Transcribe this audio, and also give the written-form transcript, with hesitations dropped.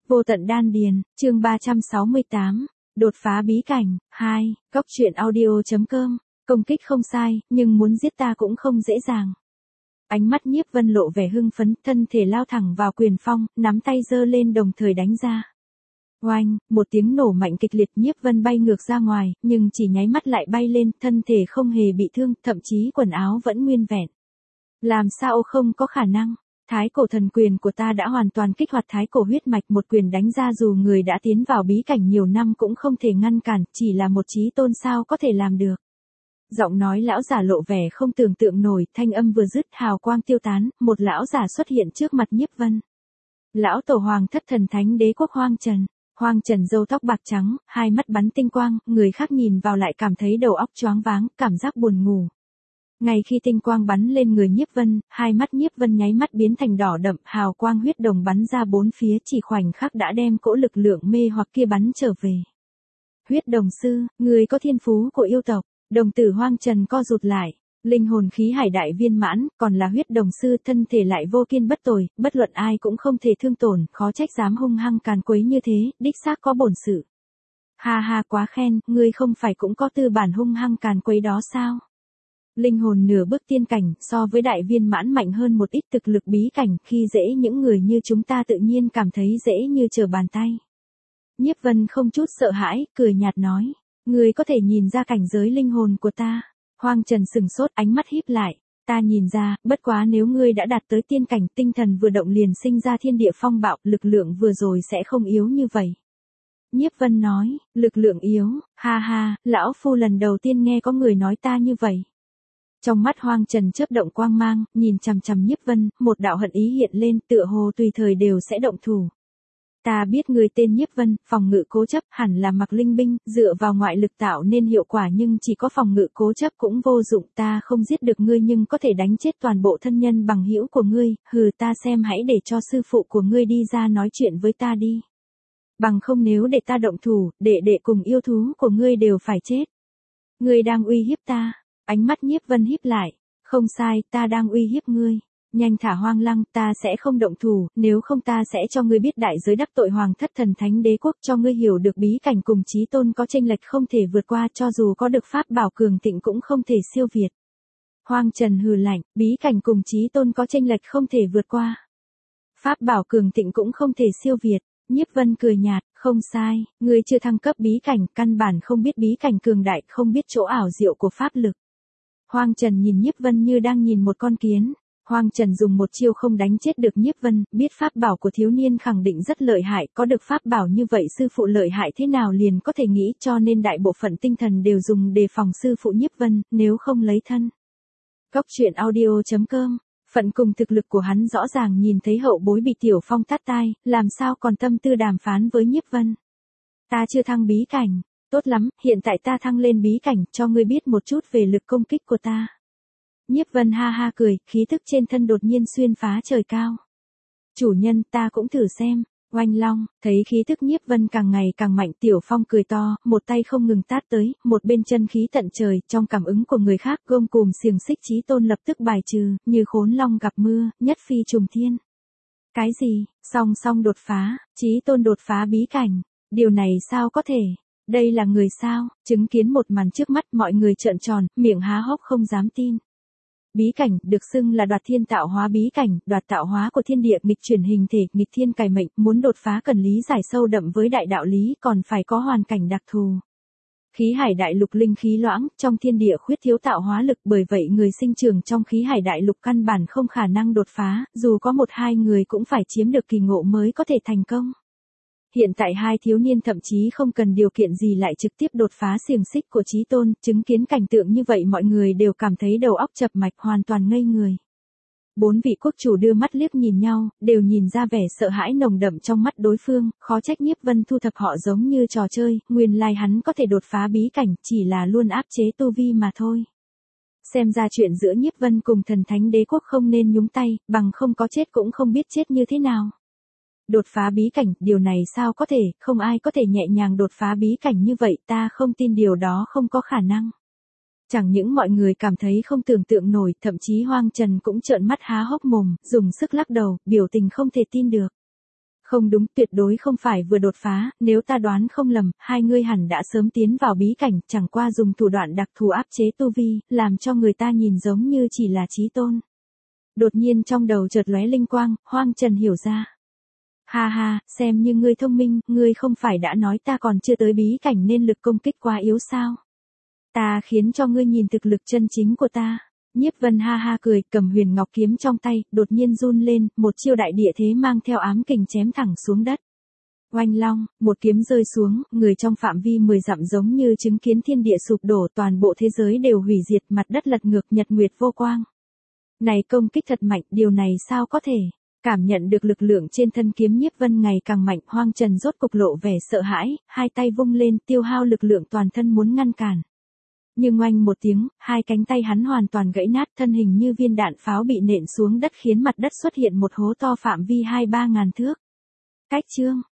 Vô tận đan điền, chương 368, đột phá bí cảnh, 2, góc truyện audio.com, công kích không sai, nhưng muốn giết ta cũng không dễ dàng. Ánh mắt Nhiếp Vân lộ vẻ hưng phấn, thân thể lao thẳng vào quyền phong, nắm tay giơ lên đồng thời đánh ra. Oanh, một tiếng nổ mạnh kịch liệt, Nhiếp Vân bay ngược ra ngoài, nhưng chỉ nháy mắt lại bay lên, thân thể không hề bị thương, thậm chí quần áo vẫn nguyên vẹn. Làm sao không có khả năng? Thái cổ thần quyền của ta đã hoàn toàn kích hoạt thái cổ huyết mạch, một quyền đánh ra dù người đã tiến vào bí cảnh nhiều năm cũng không thể ngăn cản, chỉ là một chí tôn sao có thể làm được. Giọng nói lão giả lộ vẻ không tưởng tượng nổi, thanh âm vừa dứt hào quang tiêu tán, một lão giả xuất hiện trước mặt Nhiếp Vân. Lão tổ hoàng thất thần thánh đế quốc Hoang Trần. Hoang Trần râu tóc bạc trắng, hai mắt bắn tinh quang, người khác nhìn vào lại cảm thấy đầu óc choáng váng, cảm giác buồn ngủ. Ngay khi tinh quang bắn lên người Nhiếp Vân, hai mắt Nhiếp Vân nháy mắt biến thành đỏ đậm, hào quang huyết đồng bắn ra bốn phía, chỉ khoảnh khắc đã đem cỗ lực lượng mê hoặc kia bắn trở về. Huyết đồng sư, người có thiên phú của yêu tộc. Đồng tử Hoang Trần co rụt lại, linh hồn khí hải đại viên mãn, còn là huyết đồng sư, thân thể lại vô kiên bất tồi, bất luận ai cũng không thể thương tổn, khó trách dám hung hăng càn quấy như thế, đích xác có bổn sự. Ha ha, quá khen, ngươi không phải cũng có tư bản hung hăng càn quấy đó sao? Linh hồn nửa bước tiên cảnh, so với đại viên mãn mạnh hơn một ít, thực lực bí cảnh, khi dễ những người như chúng ta tự nhiên cảm thấy dễ như trở bàn tay. Nhiếp Vân không chút sợ hãi, cười nhạt nói. Người có thể nhìn ra cảnh giới linh hồn của ta. Hoang Trần sừng sốt, ánh mắt híp lại. Ta nhìn ra, bất quá nếu ngươi đã đạt tới tiên cảnh, tinh thần vừa động liền sinh ra thiên địa phong bạo, lực lượng vừa rồi sẽ không yếu như vậy. Nhiếp Vân nói, lực lượng yếu, ha ha, lão phu lần đầu tiên nghe có người nói ta như vậy. Trong mắt Hoang Trần chớp động quang mang, nhìn chằm chằm Nhiếp Vân, một đạo hận ý hiện lên, tựa hồ tùy thời đều sẽ động thủ. Ta biết người tên Nhiếp Vân, phòng ngự cố chấp, hẳn là mặc linh binh, dựa vào ngoại lực tạo nên hiệu quả, nhưng chỉ có phòng ngự cố chấp cũng vô dụng, ta không giết được ngươi nhưng có thể đánh chết toàn bộ thân nhân bằng hữu của ngươi, hừ, ta xem hãy để cho sư phụ của ngươi đi ra nói chuyện với ta đi. Bằng không nếu để ta động thủ, đệ đệ cùng yêu thú của ngươi đều phải chết. Ngươi đang uy hiếp ta, ánh mắt Nhiếp Vân híp lại, không sai, ta đang uy hiếp ngươi. Nhanh thả Hoang Lăng, ta sẽ không động thủ, nếu không ta sẽ cho ngươi biết đại giới đắc tội hoàng thất thần thánh đế quốc, cho ngươi hiểu được bí cảnh cùng chí tôn có chênh lệch không thể vượt qua, cho dù có được pháp bảo cường thịnh cũng không thể siêu việt. Hoang Trần hừ lạnh, bí cảnh cùng chí tôn có chênh lệch không thể vượt qua. Pháp bảo cường thịnh cũng không thể siêu việt. Nhiếp Vân cười nhạt, không sai, ngươi chưa thăng cấp bí cảnh, căn bản không biết bí cảnh cường đại, không biết chỗ ảo diệu của pháp lực. Hoang Trần nhìn Nhiếp Vân như đang nhìn một con kiến. Hoang Trần dùng một chiêu không đánh chết được Nhiếp Vân, biết pháp bảo của thiếu niên khẳng định rất lợi hại, có được pháp bảo như vậy sư phụ lợi hại thế nào liền có thể nghĩ, cho nên đại bộ phận tinh thần đều dùng đề phòng sư phụ Nhiếp Vân, nếu không lấy thân. Góc truyện audio.com, phận cùng thực lực của hắn rõ ràng nhìn thấy hậu bối bị Tiểu Phong tát tai, làm sao còn tâm tư đàm phán với Nhiếp Vân. Ta chưa thăng bí cảnh, tốt lắm, hiện tại ta thăng lên bí cảnh, cho ngươi biết một chút về lực công kích của ta. Nhiếp Vân ha ha cười, khí thức trên thân đột nhiên xuyên phá trời cao. Chủ nhân, ta cũng thử xem. Oanh long, thấy khí thức Nhiếp Vân càng ngày càng mạnh, Tiểu Phong cười to, một tay không ngừng tát tới, một bên chân khí tận trời, trong cảm ứng của người khác, gông cùm xiềng xích chí tôn lập tức bài trừ, như khốn long gặp mưa, nhất phi trùng thiên. Cái gì? Song đột phá, chí tôn đột phá bí cảnh. Điều này sao có thể? Đây là người sao? Chứng kiến một màn trước mắt, mọi người trợn tròn, miệng há hốc không dám tin. Bí cảnh, được xưng là đoạt thiên tạo hóa bí cảnh, đoạt tạo hóa của thiên địa, nghịch chuyển hình thể, nghịch thiên cải mệnh, muốn đột phá cần lý giải sâu đậm với đại đạo lý, còn phải có hoàn cảnh đặc thù. Khí hải đại lục linh khí loãng, trong thiên địa khuyết thiếu tạo hóa lực, bởi vậy người sinh trưởng trong khí hải đại lục căn bản không khả năng đột phá, dù có một hai người cũng phải chiếm được kỳ ngộ mới có thể thành công. Hiện tại hai thiếu niên thậm chí không cần điều kiện gì lại trực tiếp đột phá xiềng xích của chí tôn, chứng kiến cảnh tượng như vậy mọi người đều cảm thấy đầu óc chập mạch, hoàn toàn ngây người. Bốn vị quốc chủ đưa mắt liếc nhìn nhau, đều nhìn ra vẻ sợ hãi nồng đậm trong mắt đối phương, khó trách Nhiếp Vân thu thập họ giống như trò chơi, nguyên lai hắn có thể đột phá bí cảnh, chỉ là luôn áp chế tu vi mà thôi. Xem ra chuyện giữa Nhiếp Vân cùng thần thánh đế quốc không nên nhúng tay, bằng không có chết cũng không biết chết như thế nào. Đột phá bí cảnh, điều này sao có thể, không ai có thể nhẹ nhàng đột phá bí cảnh như vậy, ta không tin điều đó không có khả năng. Chẳng những mọi người cảm thấy không tưởng tượng nổi, thậm chí Hoang Trần cũng trợn mắt há hốc mồm, dùng sức lắc đầu, biểu tình không thể tin được. Không đúng, tuyệt đối không phải vừa đột phá, nếu ta đoán không lầm, hai ngươi hẳn đã sớm tiến vào bí cảnh, chẳng qua dùng thủ đoạn đặc thù áp chế tu vi, làm cho người ta nhìn giống như chỉ là chí tôn. Đột nhiên trong đầu chợt lóe linh quang, Hoang Trần hiểu ra. Ha ha, xem như ngươi thông minh, ngươi không phải đã nói ta còn chưa tới bí cảnh nên lực công kích quá yếu sao? Ta khiến cho ngươi nhìn thực lực chân chính của ta. Nhiếp Vân ha ha cười, cầm huyền ngọc kiếm trong tay, đột nhiên run lên, một chiêu đại địa thế mang theo ám kình chém thẳng xuống đất. Oanh long, một kiếm rơi xuống, người trong phạm vi 10 dặm giống như chứng kiến thiên địa sụp đổ, toàn bộ thế giới đều hủy diệt, mặt đất lật ngược, nhật nguyệt vô quang. Này công kích thật mạnh, điều này sao có thể? Cảm nhận được lực lượng trên thân kiếm Nhiếp Vân ngày càng mạnh, Hoang Trần rốt cục lộ vẻ sợ hãi, hai tay vung lên, tiêu hao lực lượng toàn thân muốn ngăn cản. Nhưng oanh một tiếng, hai cánh tay hắn hoàn toàn gãy nát, thân hình như viên đạn pháo bị nện xuống đất khiến mặt đất xuất hiện một hố to phạm vi 2-3 ngàn thước. Cách chương